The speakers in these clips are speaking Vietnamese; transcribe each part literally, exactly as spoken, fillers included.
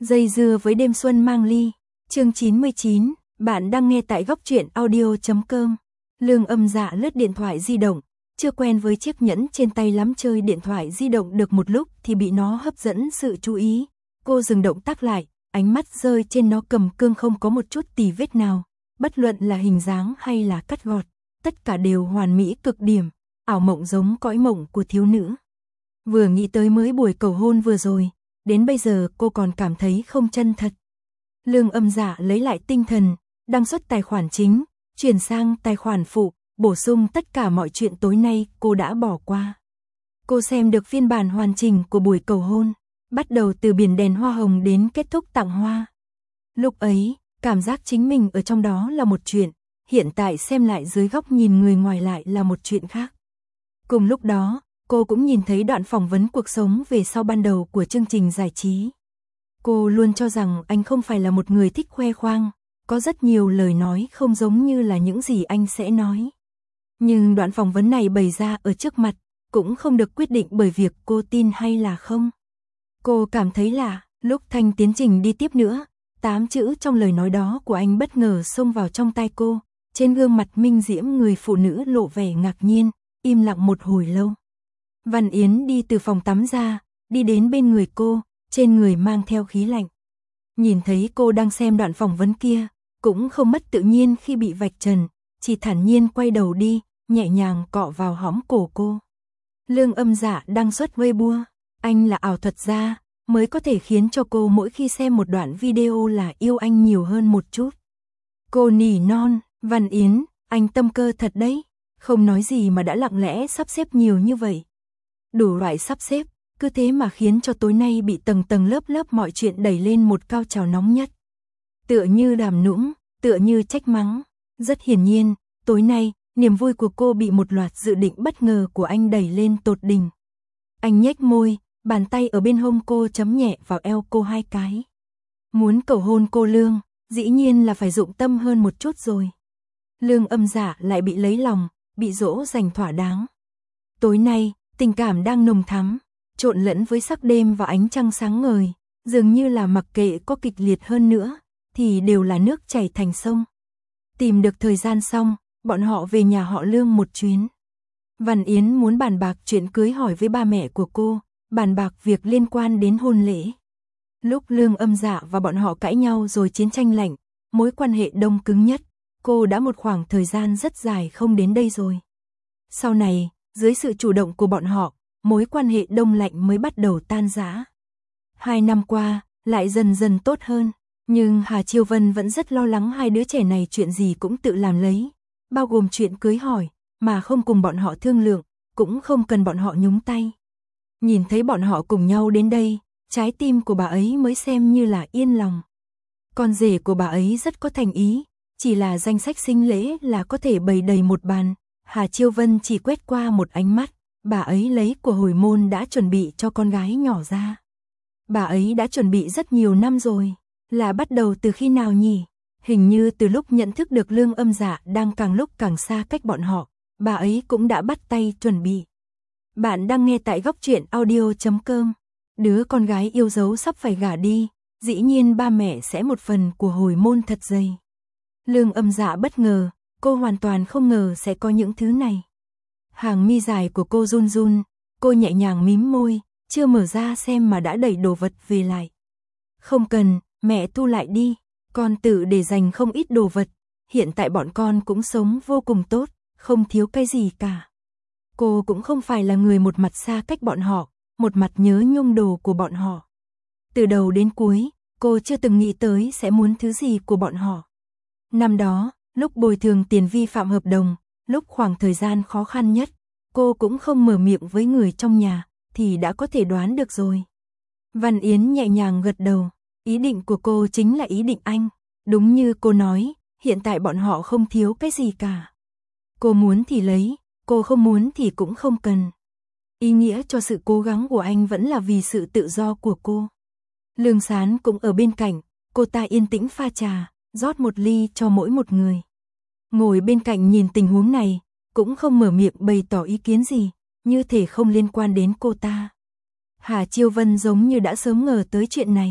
Dây dưa với đêm xuân mang ly, chương chín mươi chín, bạn đang nghe tại góc truyện audio chấm com. Lương Âm Dạ lướt điện thoại di động, chưa quen với chiếc nhẫn trên tay lắm, chơi điện thoại di động được một lúc thì bị nó hấp dẫn sự chú ý. Cô dừng động tác lại, ánh mắt rơi trên nó, cầm cương không có một chút tì vết nào, bất luận là hình dáng hay là cắt gọt, tất cả đều hoàn mỹ cực điểm, ảo mộng giống cõi mộng của thiếu nữ. Vừa nghĩ tới mới buổi cầu hôn vừa rồi, đến bây giờ cô còn cảm thấy không chân thật. Lương Âm Dạ lấy lại tinh thần, đăng xuất tài khoản chính, chuyển sang tài khoản phụ, bổ sung tất cả mọi chuyện tối nay cô đã bỏ qua. Cô xem được phiên bản hoàn chỉnh của buổi cầu hôn, bắt đầu từ biển đèn hoa hồng đến kết thúc tặng hoa. Lúc ấy, cảm giác chính mình ở trong đó là một chuyện, hiện tại xem lại dưới góc nhìn người ngoài lại là một chuyện khác. Cùng lúc đó, cô cũng nhìn thấy đoạn phỏng vấn cuộc sống về sau ban đầu của chương trình giải trí. Cô luôn cho rằng anh không phải là một người thích khoe khoang, có rất nhiều lời nói không giống như là những gì anh sẽ nói. Nhưng đoạn phỏng vấn này bày ra ở trước mặt, cũng không được quyết định bởi việc cô tin hay là không. Cô cảm thấy là, lúc thanh tiến trình đi tiếp nữa, tám chữ trong lời nói đó của anh bất ngờ xông vào trong tai cô, trên gương mặt minh diễm người phụ nữ lộ vẻ ngạc nhiên, im lặng một hồi lâu. Văn Yến đi từ phòng tắm ra, đi đến bên người cô, trên người mang theo khí lạnh. Nhìn thấy cô đang xem đoạn phỏng vấn kia, cũng không mất tự nhiên khi bị vạch trần, chỉ thản nhiên quay đầu đi, nhẹ nhàng cọ vào hõm cổ cô. Lương Âm Dạ đăng xuất Weibo, anh là ảo thuật gia, mới có thể khiến cho cô mỗi khi xem một đoạn video là yêu anh nhiều hơn một chút. Cô nỉ non, Văn Yến, anh tâm cơ thật đấy, không nói gì mà đã lặng lẽ sắp xếp nhiều như vậy. Đủ loại sắp xếp, cứ thế mà khiến cho tối nay bị tầng tầng lớp lớp mọi chuyện đẩy lên một cao trào nóng nhất. Tựa như đàm nũng, tựa như trách mắng. Rất hiển nhiên, tối nay, niềm vui của cô bị một loạt dự định bất ngờ của anh đẩy lên tột đỉnh. Anh nhếch môi, bàn tay ở bên hông cô chấm nhẹ vào eo cô hai cái. Muốn cầu hôn cô Lương, dĩ nhiên là phải dụng tâm hơn một chút rồi. Lương Âm Dạ lại bị lấy lòng, bị dỗ dành thỏa đáng. Tối nay, tình cảm đang nồng thắm, trộn lẫn với sắc đêm và ánh trăng sáng ngời, dường như là mặc kệ có kịch liệt hơn nữa, thì đều là nước chảy thành sông. Tìm được thời gian xong, bọn họ về nhà họ Lương một chuyến. Văn Yến muốn bàn bạc chuyện cưới hỏi với ba mẹ của cô, bàn bạc việc liên quan đến hôn lễ. Lúc Lương Âm Dạ và bọn họ cãi nhau rồi chiến tranh lạnh, mối quan hệ đông cứng nhất, cô đã một khoảng thời gian rất dài không đến đây rồi. Sau này, dưới sự chủ động của bọn họ, mối quan hệ đông lạnh mới bắt đầu tan rã. Hai năm qua, lại dần dần tốt hơn, nhưng Hà Chiêu Vân vẫn rất lo lắng hai đứa trẻ này chuyện gì cũng tự làm lấy, bao gồm chuyện cưới hỏi, mà không cùng bọn họ thương lượng, cũng không cần bọn họ nhúng tay. Nhìn thấy bọn họ cùng nhau đến đây, trái tim của bà ấy mới xem như là yên lòng. Con rể của bà ấy rất có thành ý, chỉ là danh sách sinh lễ là có thể bày đầy một bàn. Hà Chiêu Vân chỉ quét qua một ánh mắt, bà ấy lấy của hồi môn đã chuẩn bị cho con gái nhỏ ra. Bà ấy đã chuẩn bị rất nhiều năm rồi, là bắt đầu từ khi nào nhỉ? Hình như từ lúc nhận thức được Lương Âm Dạ đang càng lúc càng xa cách bọn họ, bà ấy cũng đã bắt tay chuẩn bị. Bạn đang nghe tại góc truyện audio chấm com. Đứa con gái yêu dấu sắp phải gả đi, dĩ nhiên ba mẹ sẽ một phần của hồi môn thật dày. Lương Âm Dạ bất ngờ, cô hoàn toàn không ngờ sẽ có những thứ này. Hàng mi dài của cô run run, cô nhẹ nhàng mím môi, chưa mở ra xem mà đã đẩy đồ vật về lại. Không cần, mẹ thu lại đi, con tự để dành không ít đồ vật, hiện tại bọn con cũng sống vô cùng tốt, không thiếu cái gì cả. Cô cũng không phải là người một mặt xa cách bọn họ, một mặt nhớ nhung đồ của bọn họ. Từ đầu đến cuối, cô chưa từng nghĩ tới sẽ muốn thứ gì của bọn họ. Năm đó, lúc bồi thường tiền vi phạm hợp đồng, lúc khoảng thời gian khó khăn nhất, cô cũng không mở miệng với người trong nhà, thì đã có thể đoán được rồi. Văn Yến nhẹ nhàng gật đầu, ý định của cô chính là ý định anh. Đúng như cô nói, hiện tại bọn họ không thiếu cái gì cả. Cô muốn thì lấy, cô không muốn thì cũng không cần. Ý nghĩa cho sự cố gắng của anh vẫn là vì sự tự do của cô. Lương Sán cũng ở bên cạnh, cô ta yên tĩnh pha trà, rót một ly cho mỗi một người. Ngồi bên cạnh nhìn tình huống này, cũng không mở miệng bày tỏ ý kiến gì, như thể không liên quan đến cô ta. Hà Chiêu Vân giống như đã sớm ngờ tới chuyện này,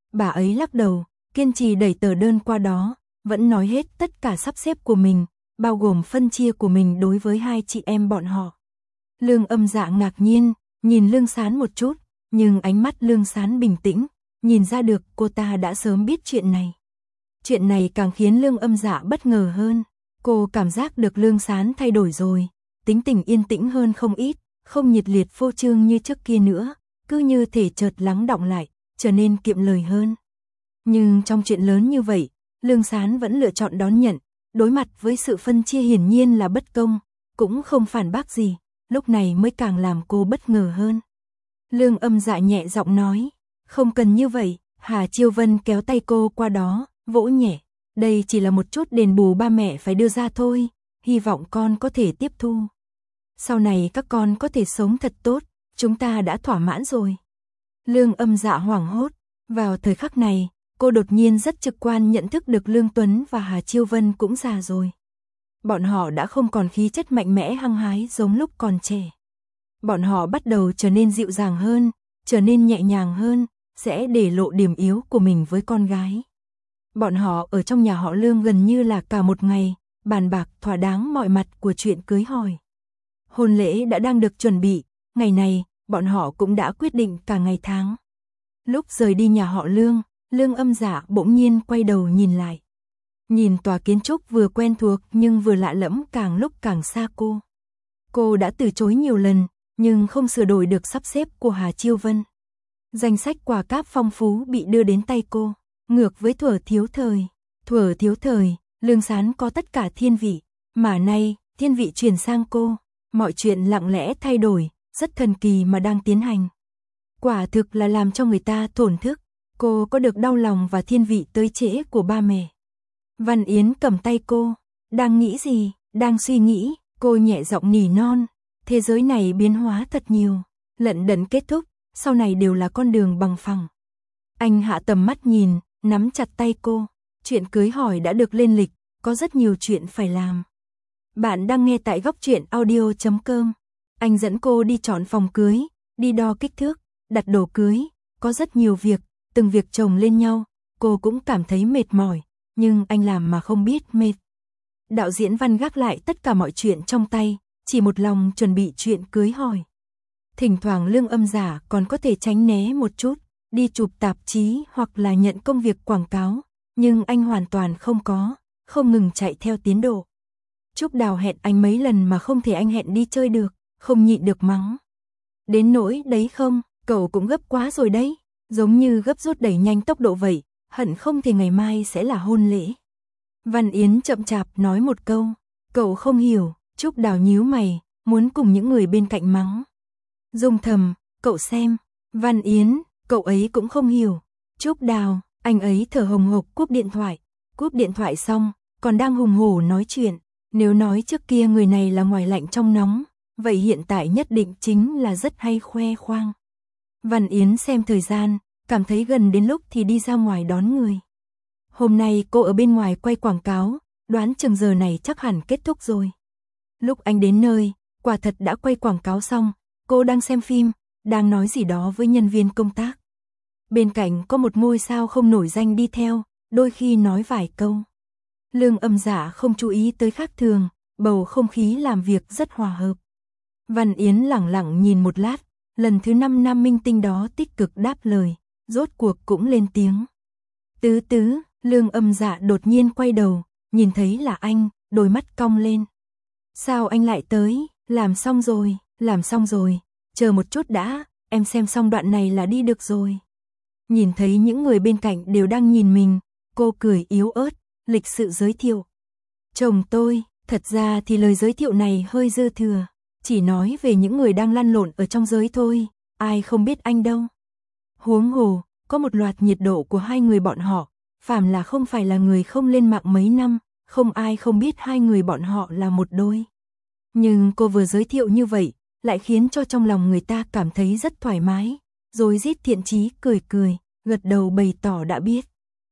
Bà ấy lắc đầu, kiên trì đẩy tờ đơn qua đó, vẫn nói hết tất cả sắp xếp của mình, bao gồm phân chia của mình đối với hai chị em bọn họ. Lương Âm Dạ ngạc nhiên, nhìn Lương Sán một chút, nhưng ánh mắt Lương Sán bình tĩnh, nhìn ra được cô ta đã sớm biết chuyện này. Chuyện này càng khiến Lương Âm Dạ bất ngờ hơn, cô cảm giác được Lương Sán thay đổi rồi, tính tình yên tĩnh hơn không ít, không nhiệt liệt phô trương như trước kia nữa, cứ như thể chợt lắng đọng lại, trở nên kiệm lời hơn. Nhưng trong chuyện lớn như vậy, Lương Sán vẫn lựa chọn đón nhận, đối mặt với sự phân chia hiển nhiên là bất công, cũng không phản bác gì, lúc này mới càng làm cô bất ngờ hơn. Lương Âm Dạ nhẹ giọng nói, không cần như vậy. Hà Chiêu Vân kéo tay cô qua đó, vỗ nhẹ, đây chỉ là một chút đền bù ba mẹ phải đưa ra thôi, hy vọng con có thể tiếp thu. Sau này các con có thể sống thật tốt, chúng ta đã thỏa mãn rồi. Lương Âm Dạ hoảng hốt, vào thời khắc này, cô đột nhiên rất trực quan nhận thức được Lương Tuấn và Hà Chiêu Vân cũng già rồi. Bọn họ đã không còn khí chất mạnh mẽ hăng hái giống lúc còn trẻ. Bọn họ bắt đầu trở nên dịu dàng hơn, trở nên nhẹ nhàng hơn, sẽ để lộ điểm yếu của mình với con gái. Bọn họ ở trong nhà họ Lương gần như là cả một ngày, bàn bạc thỏa đáng mọi mặt của chuyện cưới hỏi. Hôn lễ đã đang được chuẩn bị, ngày này, bọn họ cũng đã quyết định cả ngày tháng. Lúc rời đi nhà họ Lương, Lương Âm Dạ bỗng nhiên quay đầu nhìn lại. Nhìn tòa kiến trúc vừa quen thuộc nhưng vừa lạ lẫm càng lúc càng xa cô. Cô đã từ chối nhiều lần, nhưng không sửa đổi được sắp xếp của Hà Chiêu Vân. Danh sách quà cáp phong phú bị đưa đến tay cô, ngược với thuở thiếu thời. Thuở thiếu thời, Lương Sán có tất cả thiên vị, mà nay, thiên vị chuyển sang cô, mọi chuyện lặng lẽ thay đổi, rất thần kỳ mà đang tiến hành. Quả thực là làm cho người ta thổn thức, cô có được đau lòng và thiên vị tới trễ của ba mẹ. Văn Yến cầm tay cô, đang nghĩ gì, đang suy nghĩ, cô nhẹ giọng nỉ non, thế giới này biến hóa thật nhiều, lận đận kết thúc, sau này đều là con đường bằng phẳng. Anh hạ tầm mắt nhìn, nắm chặt tay cô, chuyện cưới hỏi đã được lên lịch, có rất nhiều chuyện phải làm. Bạn đang nghe tại góc truyện audio chấm com. Anh dẫn cô đi chọn phòng cưới, đi đo kích thước, đặt đồ cưới, có rất nhiều việc, từng việc chồng lên nhau, cô cũng cảm thấy mệt mỏi, nhưng anh làm mà không biết mệt. Đạo diễn Văn gác lại tất cả mọi chuyện trong tay, chỉ một lòng chuẩn bị chuyện cưới hỏi. Thỉnh thoảng Lương Âm Dạ còn có thể tránh né một chút, đi chụp tạp chí hoặc là nhận công việc quảng cáo, nhưng anh hoàn toàn không có, không ngừng chạy theo tiến độ. Trúc Đào hẹn anh mấy lần mà không thể anh hẹn đi chơi được, không nhịn được mắng. Đến nỗi đấy không, cậu cũng gấp quá rồi đấy, giống như gấp rút đẩy nhanh tốc độ vậy, hận không thể ngày mai sẽ là hôn lễ. Văn Yến chậm chạp nói một câu, cậu không hiểu. Trúc Đào nhíu mày, muốn cùng những người bên cạnh mắng. Dung thầm, cậu xem. Văn Yến, cậu ấy cũng không hiểu. Trúc Đào, anh ấy thở hồng hộc cúp điện thoại. Cúp điện thoại xong, còn đang hùng hổ nói chuyện. Nếu nói trước kia người này là ngoài lạnh trong nóng, vậy hiện tại nhất định chính là rất hay khoe khoang. Văn Yến xem thời gian, cảm thấy gần đến lúc thì đi ra ngoài đón người. Hôm nay cô ở bên ngoài quay quảng cáo, đoán chừng giờ này chắc hẳn kết thúc rồi. Lúc anh đến nơi, quả thật đã quay quảng cáo xong, cô đang xem phim, đang nói gì đó với nhân viên công tác. Bên cạnh có một ngôi sao không nổi danh đi theo, đôi khi nói vài câu. Lương Âm Dạ không chú ý tới khác thường, bầu không khí làm việc rất hòa hợp. Văn Yến lẳng lặng nhìn một lát, lần thứ năm nam minh tinh đó tích cực đáp lời, rốt cuộc cũng lên tiếng. Tứ tứ, Lương Âm Dạ đột nhiên quay đầu, nhìn thấy là anh, đôi mắt cong lên. Sao anh lại tới, làm xong rồi, làm xong rồi, chờ một chút đã, em xem xong đoạn này là đi được rồi. Nhìn thấy những người bên cạnh đều đang nhìn mình, cô cười yếu ớt, lịch sự giới thiệu. Chồng tôi, thật ra thì lời giới thiệu này hơi dư thừa, chỉ nói về những người đang lăn lộn ở trong giới thôi, ai không biết anh đâu. Huống hồ, có một loạt nhiệt độ của hai người bọn họ, phàm là không phải là người không lên mạng mấy năm, không ai không biết hai người bọn họ là một đôi. Nhưng cô vừa giới thiệu như vậy, lại khiến cho trong lòng người ta cảm thấy rất thoải mái, rồi rít thiện chí cười cười, gật đầu bày tỏ đã biết.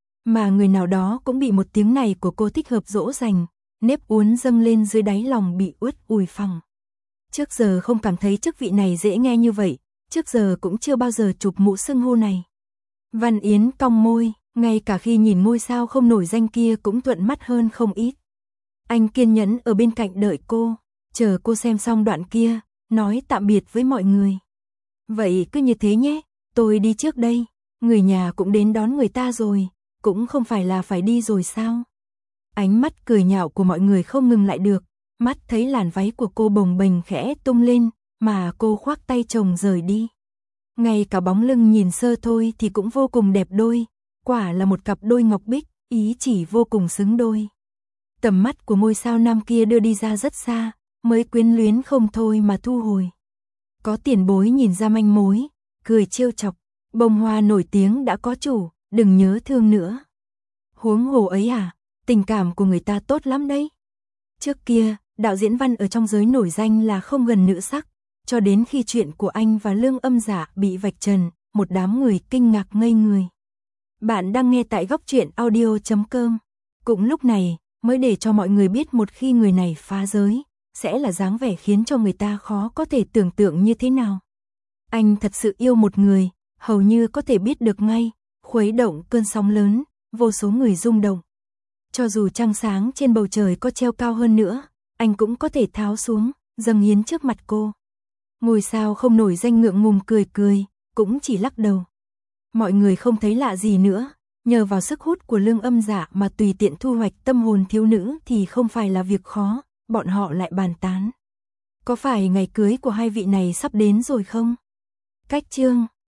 Mà người nào đó cũng bị một tiếng này của cô thích hợp dỗ dành, nếp uốn dâng lên dưới đáy lòng bị uất ùi phẳng. Trước giờ không cảm thấy chức vị này dễ nghe như vậy, trước giờ cũng chưa bao giờ chụp mũ xưng hô này. Văn Yến cong môi, ngay cả khi nhìn ngôi sao không nổi danh kia cũng thuận mắt hơn không ít. Anh kiên nhẫn ở bên cạnh đợi cô, chờ cô xem xong đoạn kia, nói tạm biệt với mọi người. Vậy cứ như thế nhé, tôi đi trước đây, người nhà cũng đến đón người ta rồi, cũng không phải là phải đi rồi sao? Ánh mắt cười nhạo của mọi người không ngừng lại được, mắt thấy làn váy của cô bồng bềnh khẽ tung lên, mà cô khoác tay chồng rời đi. Ngay cả bóng lưng nhìn sơ thôi thì cũng vô cùng đẹp đôi, quả là một cặp đôi ngọc bích, ý chỉ vô cùng xứng đôi. Tầm mắt của ngôi sao nam kia đưa đi ra rất xa, mới quyến luyến không thôi mà thu hồi. Có tiền bối nhìn ra manh mối, cười trêu chọc, bông hoa nổi tiếng đã có chủ, đừng nhớ thương nữa. Huống hồ ấy à, tình cảm của người ta tốt lắm đấy. Trước kia, đạo diễn Văn ở trong giới nổi danh là không gần nữ sắc, cho đến khi chuyện của anh và Lương Âm Dạ bị vạch trần, một đám người kinh ngạc ngây người. Bạn đang nghe tại góc truyện audio chấm com. Cũng lúc này, mới để cho mọi người biết một khi người này phá giới, sẽ là dáng vẻ khiến cho người ta khó có thể tưởng tượng như thế nào. Anh thật sự yêu một người, hầu như có thể biết được ngay, khuấy động cơn sóng lớn, vô số người rung động. Cho dù trăng sáng trên bầu trời có treo cao hơn nữa, anh cũng có thể tháo xuống, dâng hiến trước mặt cô. Ngôi sao không nổi danh ngượng ngùng cười cười, cũng chỉ lắc đầu. Mọi người không thấy lạ gì nữa, nhờ vào sức hút của Lương Âm Dạ mà tùy tiện thu hoạch tâm hồn thiếu nữ thì không phải là việc khó, bọn họ lại bàn tán. Có phải ngày cưới của hai vị này sắp đến rồi không? Cách chương